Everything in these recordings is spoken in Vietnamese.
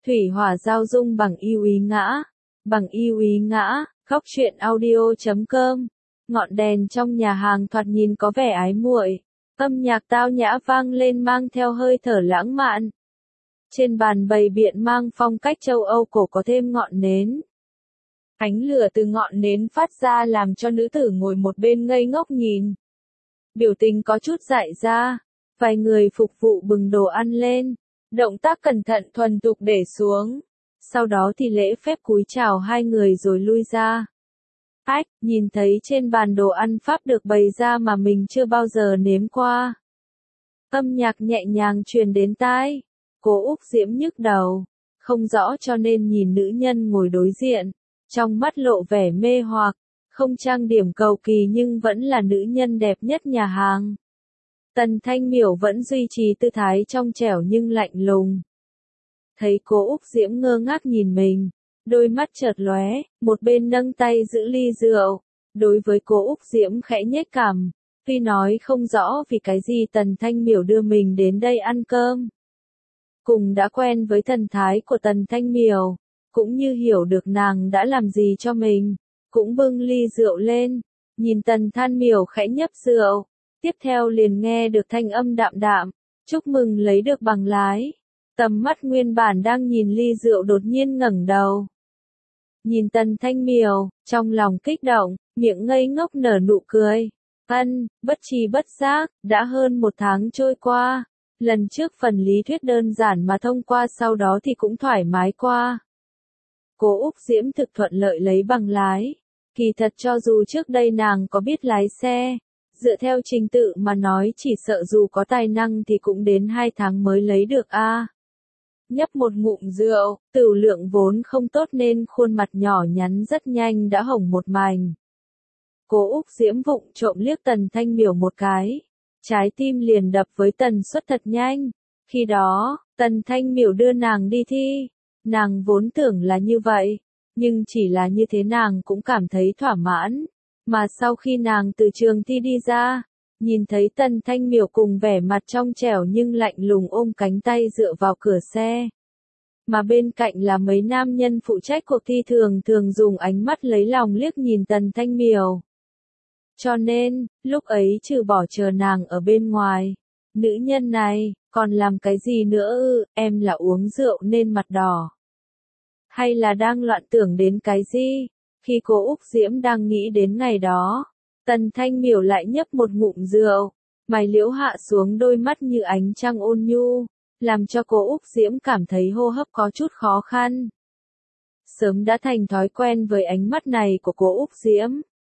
Thủy hỏa giao dung bằng yêu ý ngã. Bằng yêu ý ngã, Góc truyện audio.com. Ngọn đèn trong nhà hàng thoạt nhìn có vẻ ái muội. Âm nhạc tao nhã vang lên mang theo hơi thở lãng mạn. Trên bàn bày biện mang phong cách châu Âu cổ có thêm ngọn nến. Ánh lửa từ ngọn nến phát ra làm cho nữ tử ngồi một bên ngây ngốc nhìn. Biểu tình có chút dại ra. Vài người phục vụ bừng đồ ăn lên. Động tác cẩn thận thuần thục để xuống. Sau đó thì lễ phép cúi chào hai người rồi lui ra. Ách, nhìn thấy trên bàn đồ ăn Pháp được bày ra mà mình chưa bao giờ nếm qua. Âm nhạc nhẹ nhàng truyền đến tai. Cô Úc Diễm nhức đầu. Không rõ cho nên nhìn nữ nhân ngồi đối diện. Trong mắt lộ vẻ mê hoặc. Không trang điểm cầu kỳ nhưng vẫn là nữ nhân đẹp nhất nhà hàng. Tần Thanh Miểu vẫn duy trì tư thái trong trẻo nhưng lạnh lùng. Thấy cô Úc Diễm ngơ ngác nhìn mình, đôi mắt chợt lóe, một bên nâng tay giữ ly rượu. Đối với cô Úc Diễm khẽ nhếch cằm, tuy nói không rõ vì cái gì Tần Thanh Miểu đưa mình đến đây ăn cơm. Cùng đã quen với thần thái của Tần Thanh Miểu, cũng như hiểu được nàng đã làm gì cho mình, cũng bưng ly rượu lên, nhìn Tần Thanh Miểu khẽ nhấp rượu, tiếp theo liền nghe được thanh âm đạm đạm, chúc mừng lấy được bằng lái. Tầm mắt nguyên bản đang nhìn ly rượu đột nhiên ngẩng đầu. Nhìn Tần Thanh Miểu, trong lòng kích động, miệng ngây ngốc nở nụ cười. Bất tri bất giác, đã hơn 1 tháng trôi qua. Lần trước phần lý thuyết đơn giản mà thông qua sau đó thì cũng thoải mái qua. Cô Úc Diễm thực thuận lợi lấy bằng lái. Kỳ thật cho dù trước đây nàng có biết lái xe, dựa theo trình tự mà nói chỉ sợ dù có tài năng thì cũng đến 2 tháng mới lấy được a. Nhấp một ngụm rượu, tửu lượng vốn không tốt nên khuôn mặt nhỏ nhắn rất nhanh đã hồng một mảnh. Cô Úc Diễm vụng trộm liếc Tần Thanh Miểu một cái. Trái tim liền đập với tần suất thật nhanh. Khi đó, Tần Thanh Miểu đưa nàng đi thi. Nàng vốn tưởng là như vậy. Nhưng chỉ là như thế nàng cũng cảm thấy thỏa mãn. Mà sau khi nàng từ trường thi đi ra, nhìn thấy Tần Thanh Miểu cùng vẻ mặt trong trẻo nhưng lạnh lùng ôm cánh tay dựa vào cửa xe. Mà bên cạnh là mấy nam nhân phụ trách cuộc thi thường dùng ánh mắt lấy lòng liếc nhìn Tần Thanh Miểu. Cho nên, lúc ấy trừ bỏ chờ nàng ở bên ngoài, nữ nhân này, còn làm cái gì nữa ư, em là uống rượu nên mặt đỏ. Hay là đang loạn tưởng đến cái gì? Khi cô Úc Diễm đang nghĩ đến ngày đó, Tần Thanh Miểu lại nhấp một ngụm rượu, mày liễu hạ xuống đôi mắt như ánh trăng ôn nhu, làm cho cô Úc Diễm cảm thấy hô hấp có chút khó khăn. Sớm đã thành thói quen với ánh mắt này của cô Úc Diễm.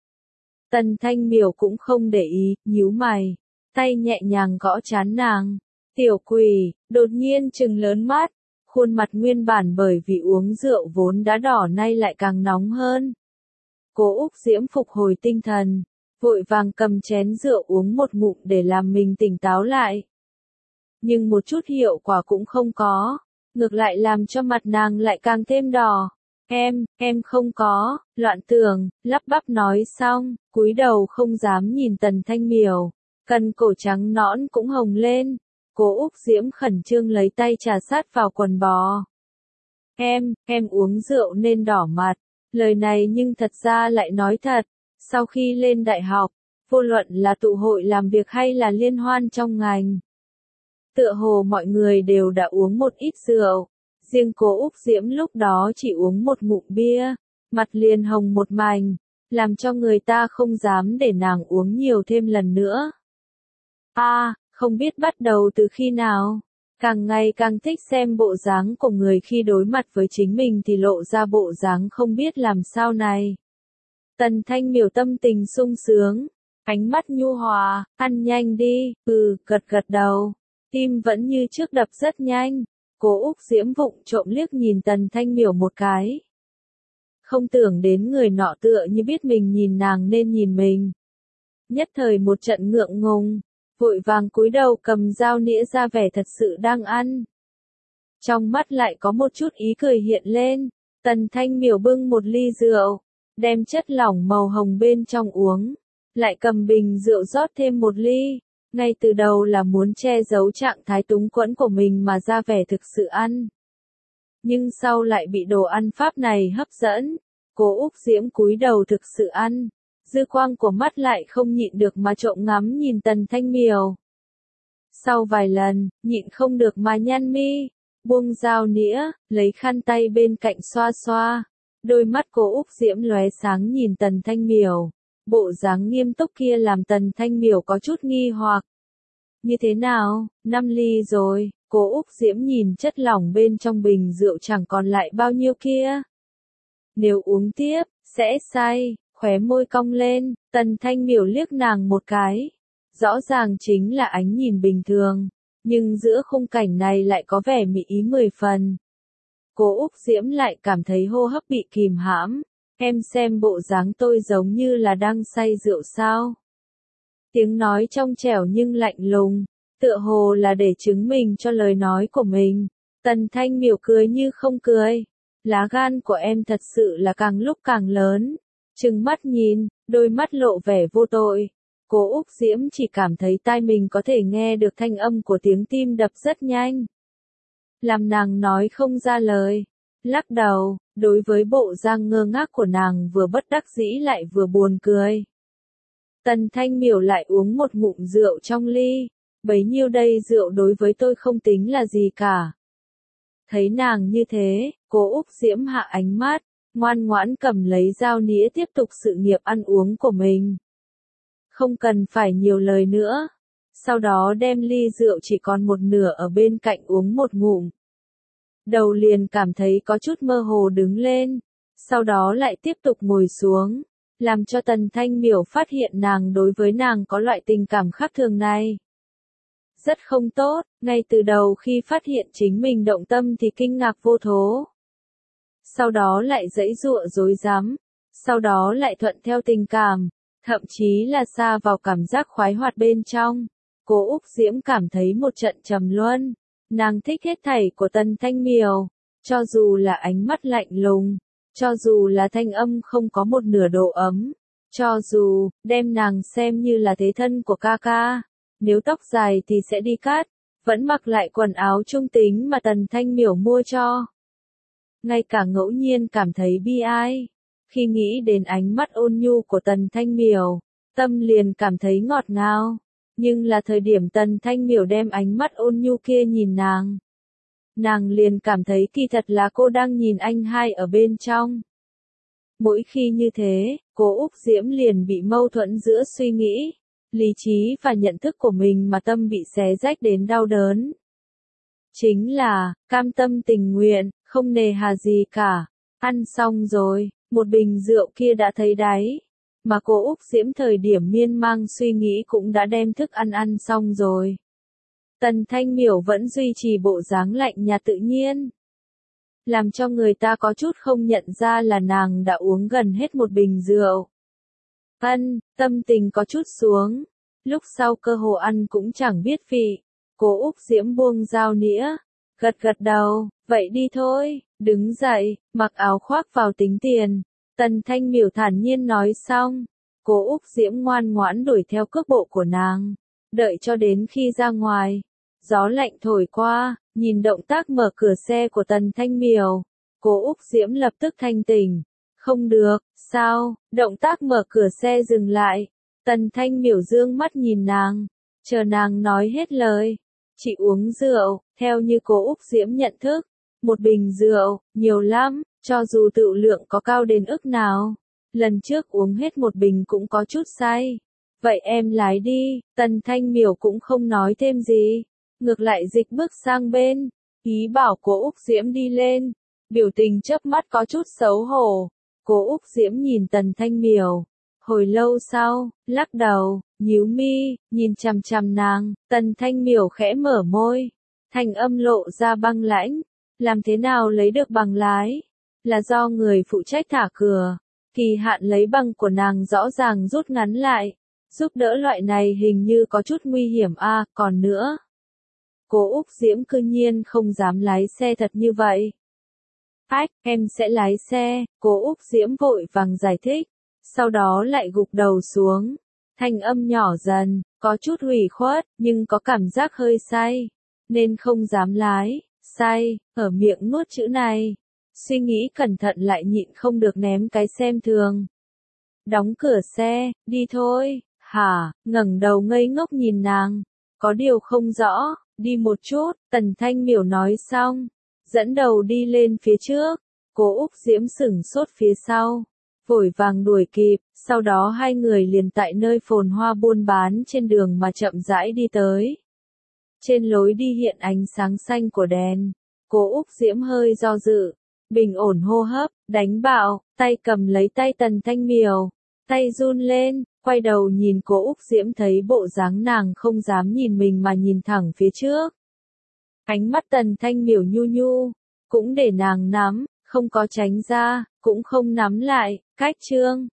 Tần Thanh Miểu cũng không để ý, nhíu mày, tay nhẹ nhàng gõ trán nàng. Tiểu quỷ, đột nhiên trừng lớn mắt, khuôn mặt nguyên bản bởi vì uống rượu vốn đã đỏ nay lại càng nóng hơn. Cô Úc Diễm phục hồi tinh thần, vội vàng cầm chén rượu uống một ngụm để làm mình tỉnh táo lại. Nhưng một chút hiệu quả cũng không có, ngược lại làm cho mặt nàng lại càng thêm đỏ. Em không có, loạn tưởng, lắp bắp nói xong, cúi đầu không dám nhìn Tần Thanh Miểu, cần cổ trắng nõn cũng hồng lên. Cô Úc Diễm khẩn trương lấy tay trà sát vào quần bò. Em uống rượu nên đỏ mặt, lời này nhưng thật ra lại nói thật, sau khi lên đại học, vô luận là tụ hội làm việc hay là liên hoan trong ngành. Tựa hồ mọi người đều đã uống một ít rượu. Riêng cô Úc Diễm lúc đó chỉ uống một ngụm bia, mặt liền hồng một mảnh, làm cho người ta không dám để nàng uống nhiều thêm lần nữa. Không biết bắt đầu từ khi nào, càng ngày càng thích xem bộ dáng của người khi đối mặt với chính mình thì lộ ra bộ dáng không biết làm sao này. Tần Thanh Miểu tâm tình sung sướng, ánh mắt nhu hòa, ăn nhanh đi, gật đầu, tim vẫn như trước đập rất nhanh. Cô Úc Diễm vụng trộm liếc nhìn Tần Thanh Miểu một cái. Không tưởng đến người nọ tựa như biết mình nhìn nàng nên nhìn mình. Nhất thời một trận ngượng ngùng, vội vàng cúi đầu cầm dao nĩa ra vẻ thật sự đang ăn. Trong mắt lại có một chút ý cười hiện lên, Tần Thanh Miểu bưng một ly rượu, đem chất lỏng màu hồng bên trong uống, lại cầm bình rượu rót thêm một ly. Ngay từ đầu là muốn che giấu trạng thái túng quẫn của mình mà ra vẻ thực sự ăn. nhưng sau lại bị đồ ăn Pháp này hấp dẫn. Cố Úc Diễm cúi đầu thực sự ăn, dư quang của mắt lại không nhịn được mà trộm ngắm nhìn Tần Thanh Miểu. Sau vài lần, nhịn không được mà nhăn mi, buông dao nĩa, lấy khăn tay bên cạnh xoa xoa. Đôi mắt Cố Úc Diễm lóe sáng nhìn Tần Thanh Miểu, bộ dáng nghiêm túc kia làm Tần Thanh Miểu có chút nghi hoặc. Như thế nào, 5 ly rồi, Cố Úc Diễm nhìn chất lỏng bên trong bình rượu chẳng còn lại bao nhiêu kia. Nếu uống tiếp, sẽ say, khóe môi cong lên, Tần Thanh Miểu liếc nàng một cái. Rõ ràng chính là ánh nhìn bình thường, nhưng giữa khung cảnh này lại có vẻ mị ý 10 phần. Cố Úc Diễm lại cảm thấy hô hấp bị kìm hãm, em xem bộ dáng tôi giống như là đang say rượu sao. Tiếng nói trong trẻo nhưng lạnh lùng, tựa hồ là để chứng minh cho lời nói của mình. Tần Thanh Miểu cười như không cười. Lá gan của em thật sự là càng lúc càng lớn. Trừng mắt nhìn, đôi mắt lộ vẻ vô tội. Cố Úc Diễm chỉ cảm thấy tai mình có thể nghe được thanh âm của tiếng tim đập rất nhanh. Làm nàng nói không ra lời. Lắc đầu, đối với bộ dáng ngơ ngác của nàng vừa bất đắc dĩ lại vừa buồn cười. Tần Thanh Miểu lại uống một ngụm rượu trong ly. Bấy nhiêu đây rượu đối với tôi không tính là gì cả. Thấy nàng như thế, Cố Úc Diễm hạ ánh mắt, ngoan ngoãn cầm lấy dao nĩa tiếp tục sự nghiệp ăn uống của mình. Không cần phải nhiều lời nữa. Sau đó đem ly rượu chỉ còn một nửa ở bên cạnh uống một ngụm. Đầu liền cảm thấy có chút mơ hồ đứng lên. Sau đó lại tiếp tục ngồi xuống. Làm cho Tần Thanh Miểu phát hiện nàng đối với nàng có loại tình cảm khác thường này. Rất không tốt, ngay từ đầu khi phát hiện chính mình động tâm thì kinh ngạc vô thố. Sau đó lại giãy giụa rối rắm. Sau đó lại thuận theo tình cảm. Thậm chí là xa vào cảm giác khoái hoạt bên trong. Cố Úc Diễm cảm thấy một trận trầm luân. Nàng thích hết thảy của Tần Thanh Miểu. Cho dù là ánh mắt lạnh lùng. Cho dù là thanh âm không có một nửa độ ấm. Cho dù, đem nàng xem như là thế thân của ca ca. Nếu tóc dài thì sẽ đi cắt. Vẫn mặc lại quần áo trung tính mà Tần Thanh Miểu mua cho. Ngay cả ngẫu nhiên cảm thấy bi ai. Khi nghĩ đến ánh mắt ôn nhu của Tần Thanh Miểu, tâm liền cảm thấy ngọt ngào. Nhưng là thời điểm Tần Thanh Miểu đem ánh mắt ôn nhu kia nhìn nàng. Nàng liền cảm thấy kỳ thật là cô đang nhìn anh hai ở bên trong. Mỗi khi như thế, Cố Úc Diễm liền bị mâu thuẫn giữa suy nghĩ, lý trí và nhận thức của mình mà tâm bị xé rách đến đau đớn. Chính là, cam tâm tình nguyện, không nề hà gì cả. Ăn xong rồi, một bình rượu kia đã thấy đáy. Mà Cố Úc Diễm thời điểm miên man suy nghĩ cũng đã đem thức ăn xong rồi. Tần Thanh Miểu vẫn duy trì bộ dáng lạnh nhạt tự nhiên. Làm cho người ta có chút không nhận ra là nàng đã uống gần hết một bình rượu. Tâm tình có chút xuống. Lúc sau cơ hồ ăn cũng chẳng biết vị. Cố Úc Diễm buông dao nĩa. Gật gật đầu, vậy đi thôi, đứng dậy, mặc áo khoác vào tính tiền. Tần Thanh Miểu thản nhiên nói xong. Cố Úc Diễm ngoan ngoãn đuổi theo cước bộ của nàng. Đợi cho đến khi ra ngoài. Gió lạnh thổi qua, nhìn động tác mở cửa xe của Tần Thanh Miểu. Cố Úc Diễm lập tức thanh tỉnh. Không được, sao, động tác mở cửa xe dừng lại. Tần Thanh Miểu dương mắt nhìn nàng. Chờ nàng nói hết lời. Chị uống rượu, theo như Cố Úc Diễm nhận thức. Một bình rượu, nhiều lắm, cho dù tựu lượng có cao đến ức nào. Lần trước uống hết một bình cũng có chút say. Vậy em lái đi, Tần Thanh Miểu cũng không nói thêm gì. Ngược lại dịch bước sang bên, ý bảo Cố Úc Diễm đi lên. Biểu tình chớp mắt có chút xấu hổ. Cố Úc Diễm nhìn Tần Thanh Miểu. Hồi lâu sau, lắc đầu, nhíu mi, nhìn chằm chằm nàng. Tần Thanh Miểu khẽ mở môi. Thanh âm lộ ra băng lãnh. Làm thế nào lấy được bằng lái? Là do người phụ trách thả cửa. Kỳ hạn lấy bằng của nàng rõ ràng rút ngắn lại. Giúp đỡ loại này hình như có chút nguy hiểm còn nữa. Cố Úc Diễm cư nhiên không dám lái xe thật như vậy. Em sẽ lái xe, Cố Úc Diễm vội vàng giải thích. Sau đó lại gục đầu xuống. Thanh âm nhỏ dần, có chút ủy khuất, nhưng có cảm giác hơi say. Nên không dám lái. say, ở miệng nuốt chữ này. Suy nghĩ cẩn thận lại nhịn không được ném cái xem thường. Đóng cửa xe, đi thôi, hả, ngẩng đầu ngây ngốc nhìn nàng. Có điều không rõ, đi một chút, Tần Thanh Miểu nói xong. Dẫn đầu đi lên phía trước, Cố Úc Diễm sửng sốt phía sau. Vội vàng đuổi kịp, sau đó hai người liền tại nơi phồn hoa buôn bán trên đường mà chậm rãi đi tới. Trên lối đi hiện ánh sáng xanh của đèn, Cố Úc Diễm hơi do dự, bình ổn hô hấp, đánh bạo, tay cầm lấy tay Tần Thanh Miểu, tay run lên, quay đầu nhìn Cố Úc Diễm thấy bộ dáng nàng không dám nhìn mình mà nhìn thẳng phía trước. Ánh mắt Tần Thanh Miểu nhu nhu, cũng để nàng nắm, không có tránh ra, cũng không nắm lại, cách chương.